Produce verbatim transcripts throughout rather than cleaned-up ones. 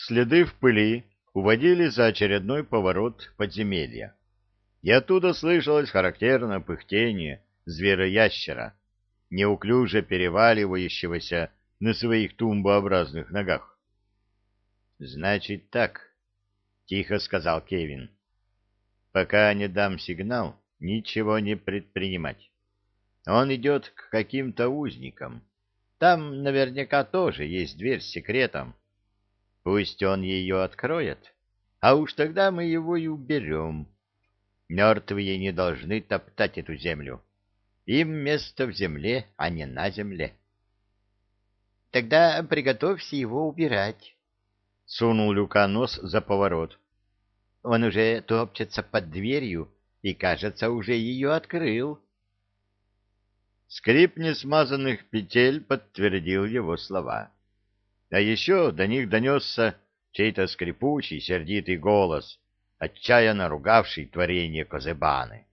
Следы в пыли уводили за очередной поворот подземелья, и оттуда слышалось характерное пыхтение звероящера, неуклюже переваливающегося на своих тумбообразных ногах. «Значит так», — тихо сказал Кевин, — «пока не дам сигнал, ничего не предпринимать. Он идет к каким-то узникам. Там наверняка тоже есть дверь с секретом. Пусть он ее откроет, а уж тогда мы его и уберем. Мертвые не должны топтать эту землю. Им место в земле, а не на земле». «Тогда приготовься его убирать», — сунул Люка нос за поворот. «Он уже топчется под дверью и, кажется, уже ее открыл». Скрип несмазанных петель подтвердил его слова. А еще до них донесся чей-то скрипучий, сердитый голос, отчаянно ругавший творение Козебаны.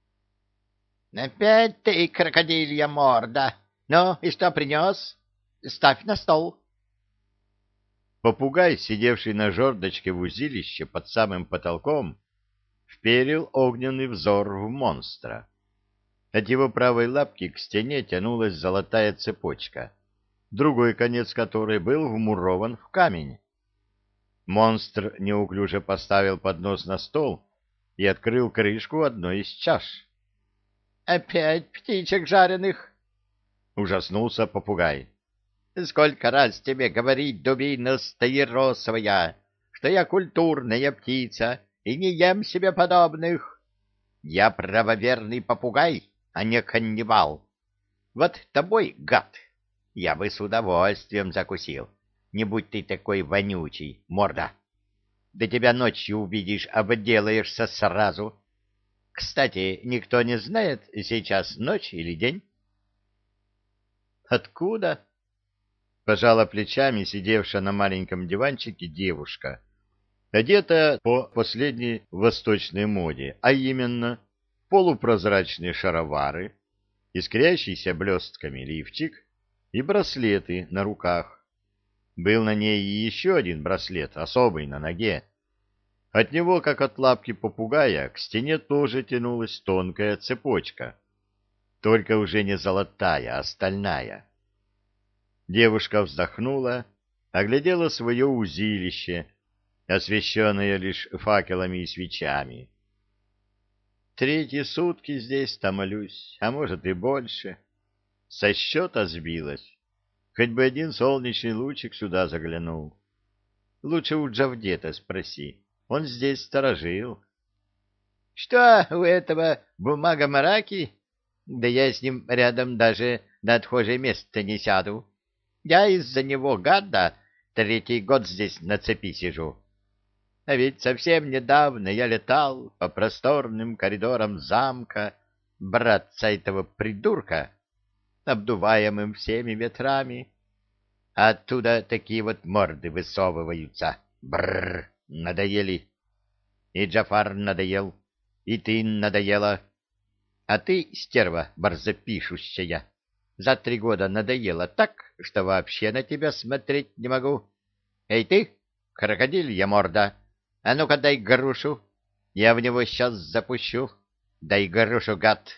«Опять ты, крокодилья морда! Ну, и что принес? Ставь на стол!» Попугай, сидевший на жердочке в узилище под самым потолком, вперил огненный взор в монстра. От его правой лапки к стене тянулась золотая цепочка, другой конец которой был вмурован в камень. Монстр неуклюже поставил поднос на стол и открыл крышку одной из чаш. «Опять птичек жареных?» — ужаснулся попугай. «Сколько раз тебе говорить, дубина стаиросовая, что я культурная птица и не ем себе подобных? Я правоверный попугай, а не каннибал. Вот тобой, гад, я бы с удовольствием закусил, не будь ты такой вонючий, морда. Да тебя ночью увидишь, обделаешься сразу. Кстати, никто не знает, сейчас ночь или день?» «Откуда?» — пожала плечами сидевшая на маленьком диванчике девушка, одетая по последней восточной моде, а именно полупрозрачные шаровары, искрящийся блестками лифчик и браслеты на руках. Был на ней и еще один браслет, особый, на ноге. От него, как от лапки попугая, к стене тоже тянулась тонкая цепочка, только уже не золотая, а стальная. Девушка вздохнула, оглядела свое узилище, освещенное лишь факелами и свечами. «Третьи сутки здесь томлюсь, а может и больше. Со счета сбилась. Хоть бы один солнечный лучик сюда заглянул. Лучше у Джавдета спроси, он здесь сторожил». «Что у этого бумага-мараки? Да я с ним рядом даже на отхожее место не сяду. Я из-за него, гада, третий год здесь на цепи сижу. А ведь совсем недавно я летал по просторным коридорам замка братца этого придурка, обдуваемым всеми ветрами. А оттуда такие вот морды высовываются. Бррр, надоели. И Джафар надоел, и ты надоела. А ты, стерва барзапишущая, за три года надоела так, что вообще на тебя смотреть не могу. Эй ты, крокодилья морда, а ну-ка дай грушу, я в него сейчас запущу. Дай грушу, гад.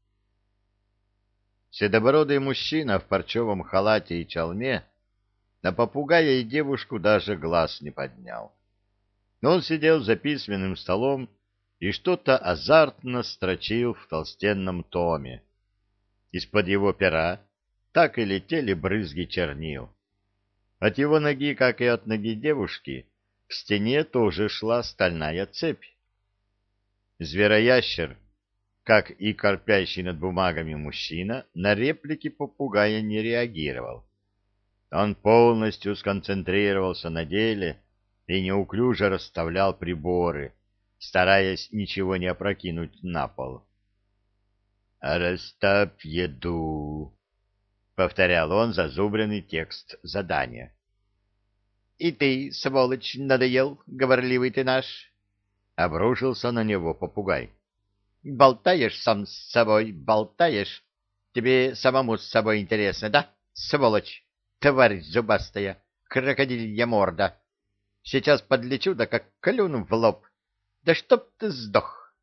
Седобородый мужчина в парчевом халате и чалме на попугая и девушку даже глаз не поднял. Но он сидел за письменным столом и что-то азартно строчил в толстенном томе. Из-под его пера так и летели брызги чернил. От его ноги, как и от ноги девушки, к стене тоже шла стальная цепь. Звероящер, как и корпящий над бумагами мужчина, на реплики попугая не реагировал. Он полностью сконцентрировался на деле и неуклюже расставлял приборы, стараясь ничего не опрокинуть на пол. «Расставь еду», — повторял он зазубренный текст задания. «И ты, сволочь, надоел, говорливый ты наш!» — обрушился на него попугай. «Болтаешь сам с собой, болтаешь. Тебе самому с собой интересно, да, сволочь, тварь зубастая, крокодилья морда? Сейчас подлечу, да как клюну в лоб. Да чтоб ты сдох!»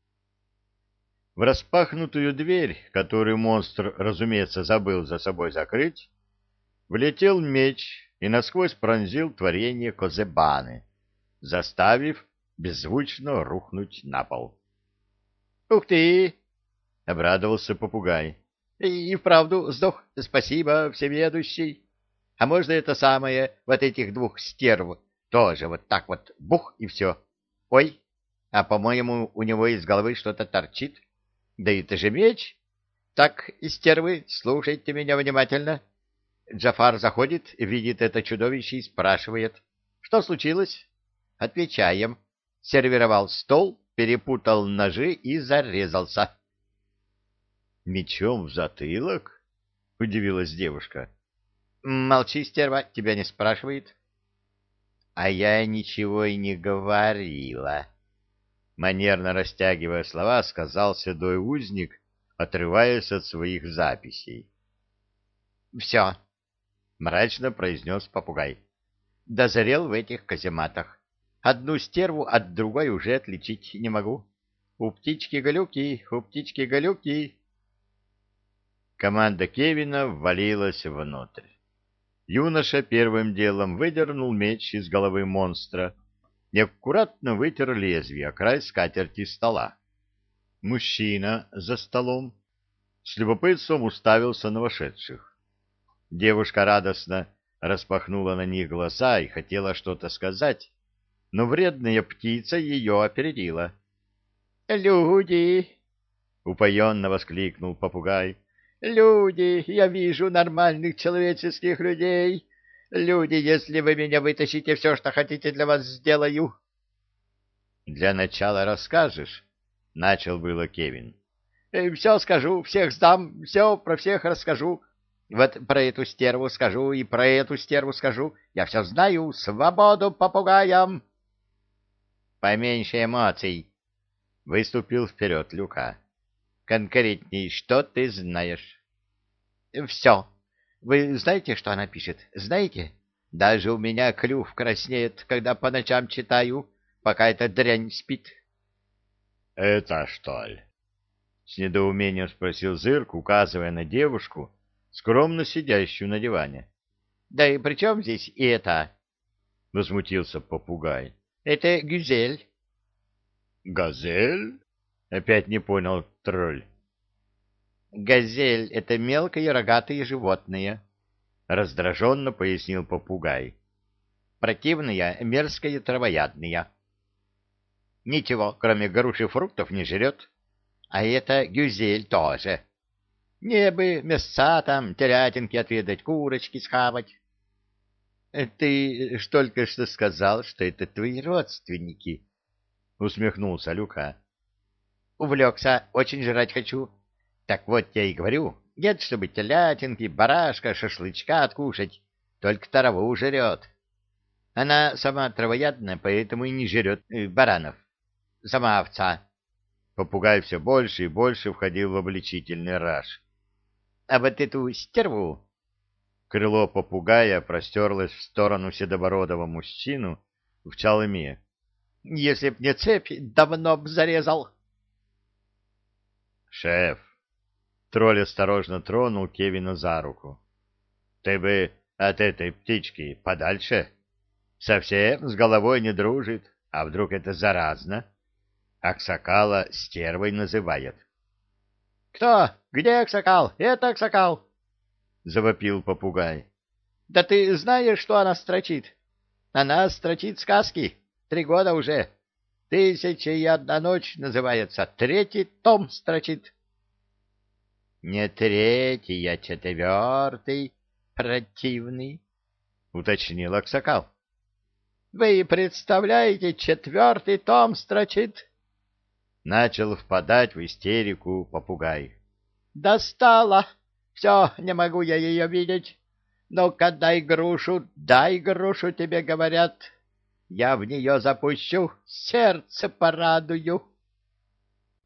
В распахнутую дверь, которую монстр, разумеется, забыл за собой закрыть, влетел меч и насквозь пронзил творение Козебаны, заставив беззвучно рухнуть на пол. «Ух ты!» — обрадовался попугай. «И, и вправду сдох. Спасибо, всеведущий. А можно это самое, вот этих двух стерв, тоже вот так вот бух и все? Ой, а по-моему, у него из головы что-то торчит. Да это же меч. Так, стервы, слушайте меня внимательно». Джафар заходит, видит это чудовище и спрашивает: «Что случилось?» Отвечаем: сервировал стол, перепутал ножи и зарезался. «Мечом в затылок?» — удивилась девушка. «Молчи, стерва, тебя не спрашивает». «А я ничего и не говорила», — манерно растягивая слова, сказал седой узник, отрываясь от своих записей. «Все», — мрачно произнес попугай. «Дозрел в этих казематах. Одну стерву от другой уже отличить не могу. У птички-галюки, у птички-галюки». Команда Кевина ввалилась внутрь. Юноша первым делом выдернул меч из головы монстра и аккуратно вытер лезвие о край скатерти стола. Мужчина за столом с любопытством уставился на вошедших. Девушка радостно распахнула на них глаза и хотела что-то сказать, но вредная птица ее опередила. «Люди!» — упоенно воскликнул попугай. «Люди! Я вижу нормальных человеческих людей! Люди, если вы меня вытащите, все, что хотите, для вас сделаю!» «Для начала расскажешь?» — начал было Кевин. «Все скажу, всех сдам, все про всех расскажу. Вот про эту стерву скажу и про эту стерву скажу. Я все знаю. Свободу попугаям!» «Поменьше эмоций!» — выступил вперед Люка. «Конкретней, что ты знаешь?» «Все. Вы знаете, что она пишет? Знаете? Даже у меня клюв краснеет, когда по ночам читаю, пока эта дрянь спит». «Это что ли?» — с недоумением спросил Зырк, указывая на девушку, скромно сидящую на диване. «Да и при чем здесь и это?» — возмутился попугай. «Это Гюзель». «Газель?» — опять не понял тролль. «Газель — это мелкие рогатые животные», — раздраженно пояснил попугай. «Противные, мерзкие, травоядные. Ничего, кроме груш и фруктов, не жрет. А это Гюзель тоже. Не бы мясца там, телятинки отведать, курочки схавать». «Ты ж только что сказал, что это твои родственники», — усмехнулся Люка. «Увлекся, очень жрать хочу. Так вот я и говорю, нет, чтобы телятинки, барашка, шашлычка откушать, только траву жрет. Она сама травоядная, поэтому и не жрет э, баранов. Сама овца». Попугай все больше и больше входил в обличительный раж. «А вот эту стерву...» Крыло попугая простерлось в сторону седобородого мужчину в чалме. «Если б не цепь, давно б зарезал». «Шеф!» — тролль осторожно тронул Кевина за руку. «Ты бы от этой птички подальше. Совсем с головой не дружит, а вдруг это заразно? Аксакала стервой называет». «Кто? Где Аксакал? Это Аксакал!» — завопил попугай. «Да ты знаешь, что она строчит? Она строчит сказки. Три года уже. «Тысяча и одна ночь» называется. Третий том строчит. «Не третий, а четвертый, противный», — уточнил Аксакал. «Вы представляете, четвертый том строчит?» Начал впадать в истерику попугай. «Достала! Все, не могу я ее видеть. Ну-ка, дай грушу, дай грушу, тебе говорят. Я в нее запущу, сердце порадую».